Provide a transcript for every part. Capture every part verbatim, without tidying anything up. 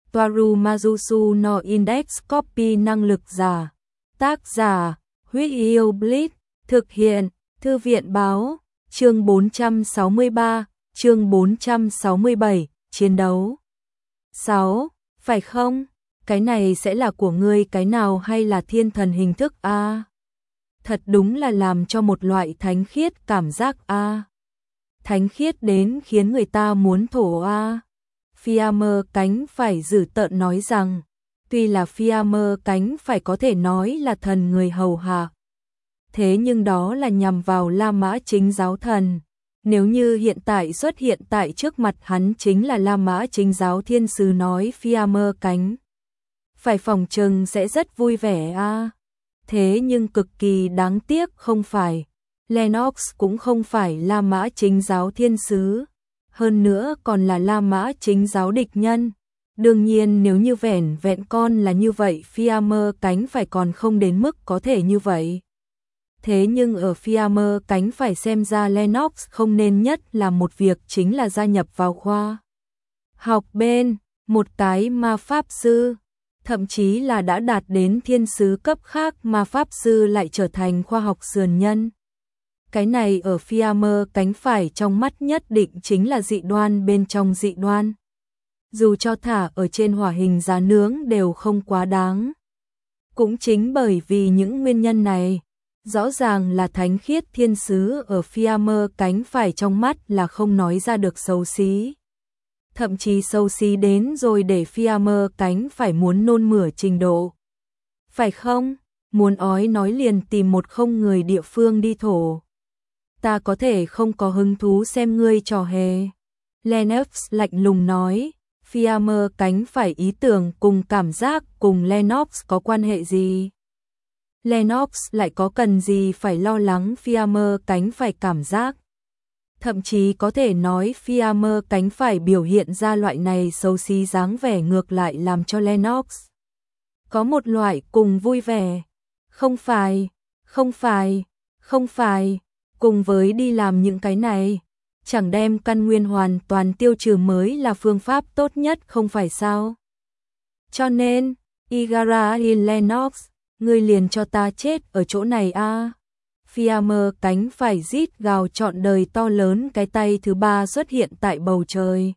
Toaru Majusu no Index Copy năng lực giả. Tác giả, Huyết Yêu Blitz, thực hiện, Thư viện báo, chương bốn trăm sáu mươi ba, chương bốn trăm sáu mươi bảy, chiến đấu. sáu. Phải không? Cái này sẽ là của ngươi cái nào hay là thiên thần hình thức a? À? Thật đúng là làm cho một loại thánh khiết cảm giác a. À? Thánh khiết đến khiến người ta muốn thổ a. À? Fiammer cánh phải dữ tợn nói rằng, tuy là Fiammer cánh phải có thể nói là thần người hầu hạ, thế nhưng đó là nhằm vào La Mã Chính Giáo thần. Nếu như hiện tại xuất hiện tại trước mặt hắn chính là La Mã Chính Giáo thiên sứ nói Fiammer cánh phải phòng trừng sẽ rất vui vẻ a. À. Thế nhưng cực kỳ đáng tiếc không phải. Lennox cũng không phải La Mã Chính Giáo thiên sứ, hơn nữa còn là La Mã Chính Giáo địch nhân. Đương nhiên nếu như vẻn vẹn con là như vậy Fiammer cánh phải còn không đến mức có thể như vậy. Thế nhưng ở Fiammer cánh phải xem ra Lennox không nên nhất là một việc chính là gia nhập vào khoa học bên, một cái ma pháp sư, thậm chí là đã đạt đến thiên sứ cấp khác ma pháp sư lại trở thành khoa học sườn nhân. Cái này ở Fiammer cánh phải trong mắt nhất định chính là dị đoan bên trong dị đoan. Dù cho thả ở trên hỏa hình giá nướng đều không quá đáng. Cũng chính bởi vì những nguyên nhân này, rõ ràng là thánh khiết thiên sứ ở Fiammer cánh phải trong mắt là không nói ra được xấu xí. Thậm chí xấu xí đến rồi để Fiammer cánh phải muốn nôn mửa trình độ. Phải không? Muốn ói nói liền tìm một không người địa phương đi thổ. Ta có thể không có hứng thú xem ngươi trò hề. Lennox lạnh lùng nói, Fiammer cánh phải ý tưởng cùng cảm giác cùng Lennox có quan hệ gì? Lennox lại có cần gì phải lo lắng Fiammer cánh phải cảm giác? Thậm chí có thể nói Fiammer cánh phải biểu hiện ra loại này xấu xí dáng vẻ ngược lại làm cho Lennox có một loại cùng vui vẻ. Không phải, không phải, không phải, cùng với đi làm những cái này, chẳng đem căn nguyên hoàn toàn tiêu trừ mới là phương pháp tốt nhất không phải sao? Cho nên, Igarahin Lennox, ngươi liền cho ta chết ở chỗ này a. À. Fiammer cánh phải rít gào trọn đời to lớn cái tay thứ ba xuất hiện tại bầu trời.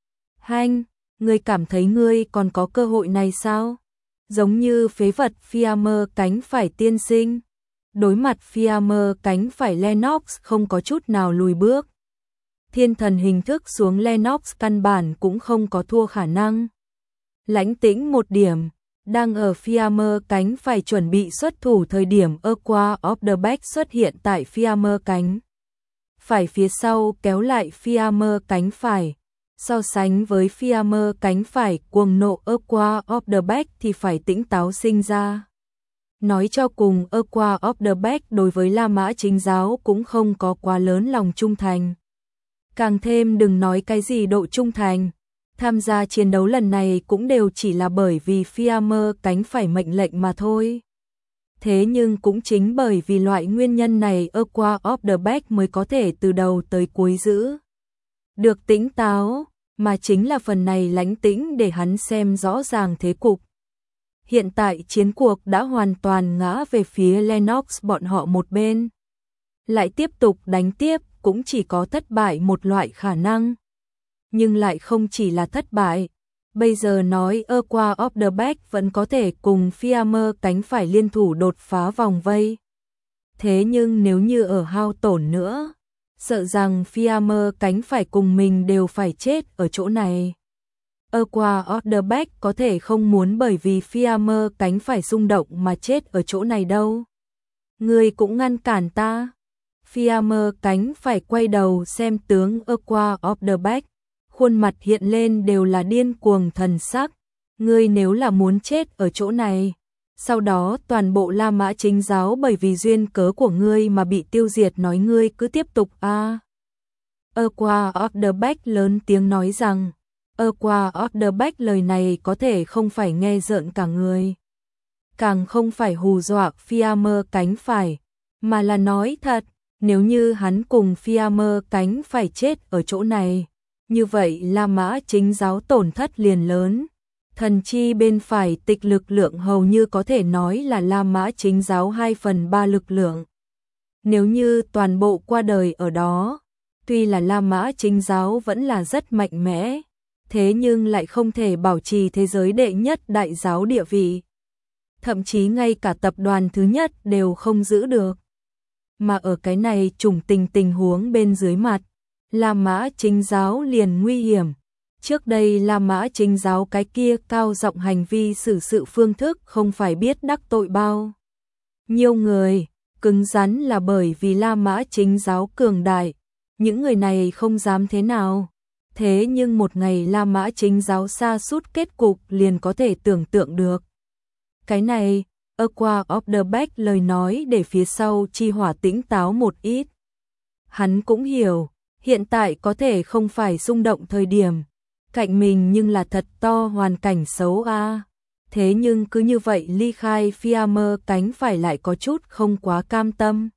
Hanh, ngươi cảm thấy ngươi còn có cơ hội này sao? Giống như phế vật Fiammer cánh phải tiên sinh. Đối mặt Fiammer cánh phải Lennox không có chút nào lùi bước. Thiên thần hình thức xuống Lennox căn bản cũng không có thua khả năng. Lãnh tĩnh một điểm. Đang ở Fiammer cánh phải chuẩn bị xuất thủ thời điểm Aqua of the Back xuất hiện tại Fiammer cánh phải phía sau kéo lại Fiammer cánh phải. So sánh với Fiammer cánh phải cuồng nộ Aqua of the Back thì phải tĩnh táo sinh ra. Nói cho cùng Aqua of the Back đối với La Mã Chính Giáo cũng không có quá lớn lòng trung thành. Càng thêm đừng nói cái gì độ trung thành. Tham gia chiến đấu lần này cũng đều chỉ là bởi vì Fiammer cánh phải mệnh lệnh mà thôi. Thế nhưng cũng chính bởi vì loại nguyên nhân này Aqua of the Back mới có thể từ đầu tới cuối giữ được tĩnh táo, mà chính là phần này lãnh tĩnh để hắn xem rõ ràng thế cục. Hiện tại chiến cuộc đã hoàn toàn ngã về phía Lennox bọn họ một bên. Lại tiếp tục đánh tiếp cũng chỉ có thất bại một loại khả năng. Nhưng lại không chỉ là thất bại. Bây giờ nói Aqua of the Back vẫn có thể cùng Fiammer cánh phải liên thủ đột phá vòng vây. Thế nhưng nếu như ở hao tổn nữa, sợ rằng Fiammer cánh phải cùng mình đều phải chết ở chỗ này. Aqua of the Back có thể không muốn bởi vì Fiammer cánh phải xung động mà chết ở chỗ này đâu. Ngươi cũng ngăn cản ta. Fiammer cánh phải quay đầu xem tướng Aqua of the Back. Khuôn mặt hiện lên đều là điên cuồng thần sắc. Ngươi nếu là muốn chết ở chỗ này, sau đó toàn bộ La Mã Chính Giáo bởi vì duyên cớ của ngươi mà bị tiêu diệt nói ngươi cứ tiếp tục a. À. Aqua of the Back lớn tiếng nói rằng, Aqua of the Back lời này có thể không phải nghe rợn cả người. Càng không phải hù dọa Fiammer cánh phải, mà là nói thật, nếu như hắn cùng Fiammer cánh phải chết ở chỗ này. Như vậy La Mã Chính Giáo tổn thất liền lớn. Thần chi bên phải tịch lực lượng hầu như có thể nói là La Mã chính giáo hai phần ba lực lượng. Nếu như toàn bộ qua đời ở đó, tuy là La Mã chính giáo vẫn là rất mạnh mẽ, thế nhưng lại không thể bảo trì thế giới đệ nhất đại giáo địa vị. Thậm chí ngay cả tập đoàn thứ nhất đều không giữ được. Mà ở cái này trùng tình tình huống bên dưới mặt, La Mã chính giáo liền nguy hiểm. Trước đây La Mã chính giáo cái kia cao giọng hành vi xử sự phương thức không phải biết đắc tội bao nhiêu người, cứng rắn là bởi vì La Mã chính giáo cường đại, những người này không dám thế nào. Thế nhưng một ngày La Mã chính giáo sa sút kết cục liền có thể tưởng tượng được. Cái này, Aqua of the Back lời nói để phía sau Chi Hỏa tĩnh táo một ít. Hắn cũng hiểu, hiện tại có thể không phải xung động thời điểm, cạnh mình nhưng là thật to hoàn cảnh xấu a. À. Thế nhưng cứ như vậy ly khai Fiammer cánh phải lại có chút không quá cam tâm.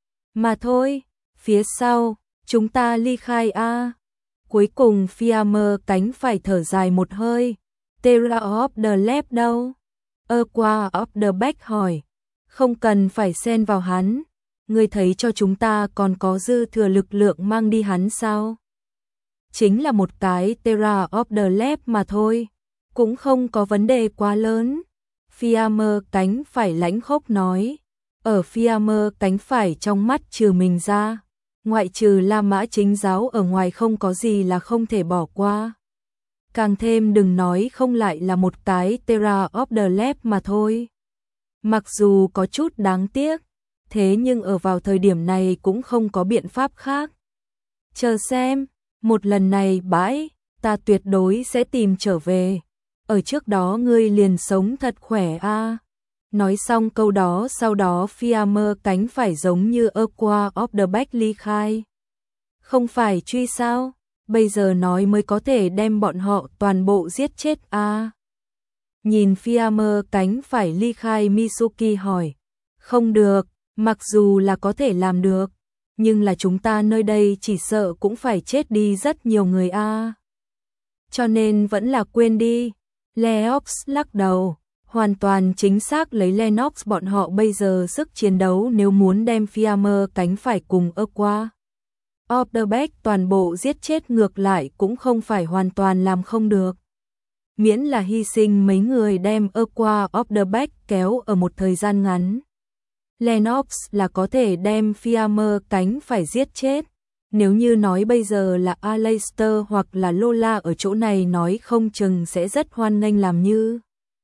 Mà thôi, phía sau, chúng ta ly khai a. À. Cuối cùng Fiammer cánh phải thở dài một hơi. Terra of the Left đâu? Aqua of the Back hỏi. Không cần phải xen vào hắn. Ngươi thấy cho chúng ta còn có dư thừa lực lượng mang đi hắn sao? Chính là một cái Terra of the Left mà thôi. Cũng không có vấn đề quá lớn. Fiammer cánh phải lãnh khốc nói. Ở Fiammer cánh phải trong mắt trừ mình ra, ngoại trừ La Mã chính giáo ở ngoài không có gì là không thể bỏ qua. Càng thêm đừng nói không lại là một cái Terra of the Left mà thôi. Mặc dù có chút đáng tiếc, thế nhưng ở vào thời điểm này cũng không có biện pháp khác. Chờ xem, một lần này bãi, ta tuyệt đối sẽ tìm trở về. Ở trước đó ngươi liền sống thật khỏe a. À. Nói xong câu đó sau đó Fiammer cánh phải giống như Aqua of the Back ly khai. Không phải truy sao? Bây giờ nói mới có thể đem bọn họ toàn bộ giết chết a. À. Nhìn Fiammer cánh phải ly khai Mitsuki hỏi. Không được, mặc dù là có thể làm được, nhưng là chúng ta nơi đây chỉ sợ cũng phải chết đi rất nhiều người a. À. Cho nên vẫn là quên đi. Leox lắc đầu. Hoàn toàn chính xác lấy Lennox bọn họ bây giờ sức chiến đấu nếu muốn đem Fiammer cánh phải cùng Aqua of the Back toàn bộ giết chết ngược lại cũng không phải hoàn toàn làm không được. Miễn là hy sinh mấy người đem Aqua of the Back kéo ở một thời gian ngắn. Lennox là có thể đem Fiammer cánh phải giết chết. Nếu như nói bây giờ là Aleister hoặc là Lola ở chỗ này nói không chừng sẽ rất hoan nghênh làm như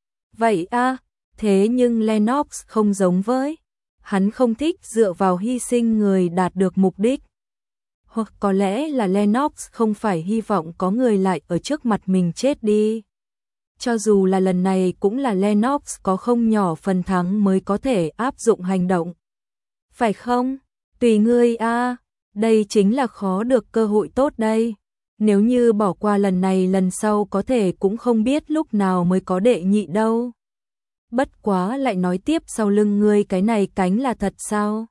vậy a. À, thế nhưng Lennox không giống với. Hắn không thích dựa vào hy sinh người đạt được mục đích. Hoặc có lẽ là Lennox không phải hy vọng có người lại ở trước mặt mình chết đi. Cho dù là lần này cũng là Lennox có không nhỏ phần thắng mới có thể áp dụng hành động. Phải không? Tùy ngươi a. À, đây chính là khó được cơ hội tốt đây. Nếu như bỏ qua lần này lần sau có thể cũng không biết lúc nào mới có đệ nhị đâu. Bất quá lại nói tiếp sau lưng ngươi cái này cánh là thật sao?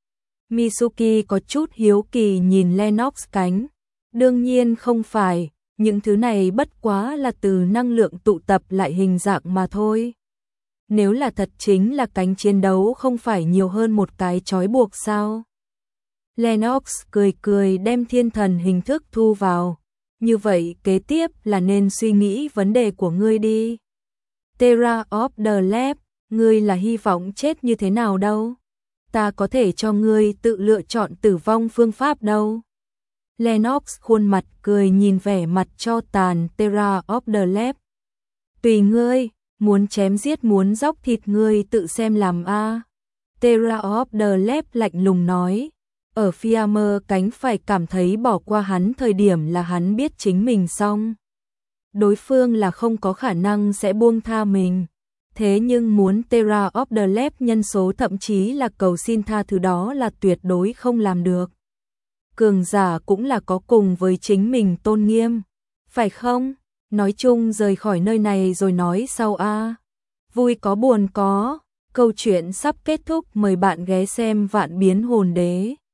Mitsuki có chút hiếu kỳ nhìn Lennox cánh. Đương nhiên không phải, những thứ này bất quá là từ năng lượng tụ tập lại hình dạng mà thôi. Nếu là thật chính là cánh chiến đấu không phải nhiều hơn một cái trói buộc sao? Lennox cười cười đem thiên thần hình thức thu vào. Như vậy kế tiếp là nên suy nghĩ vấn đề của ngươi đi. Terra of the Left, ngươi là hy vọng chết như thế nào đâu? Ta có thể cho ngươi tự lựa chọn tử vong phương pháp đâu. Lennox khuôn mặt cười nhìn vẻ mặt cho tàn Terra of the Left. Tùy ngươi, muốn chém giết muốn dóc thịt ngươi tự xem làm a. À. Terra of the Left lạnh lùng nói. Ở Fiammer cánh phải cảm thấy bỏ qua hắn thời điểm là hắn biết chính mình xong. Đối phương là không có khả năng sẽ buông tha mình. Thế nhưng muốn Terra of the Left nhân số thậm chí là cầu xin tha thứ đó là tuyệt đối không làm được. Cường giả cũng là có cùng với chính mình tôn nghiêm. Phải không? Nói chung rời khỏi nơi này rồi nói sau a. À. Vui có buồn có. Câu chuyện sắp kết thúc, mời bạn ghé xem Vạn Biến Hồn Đế.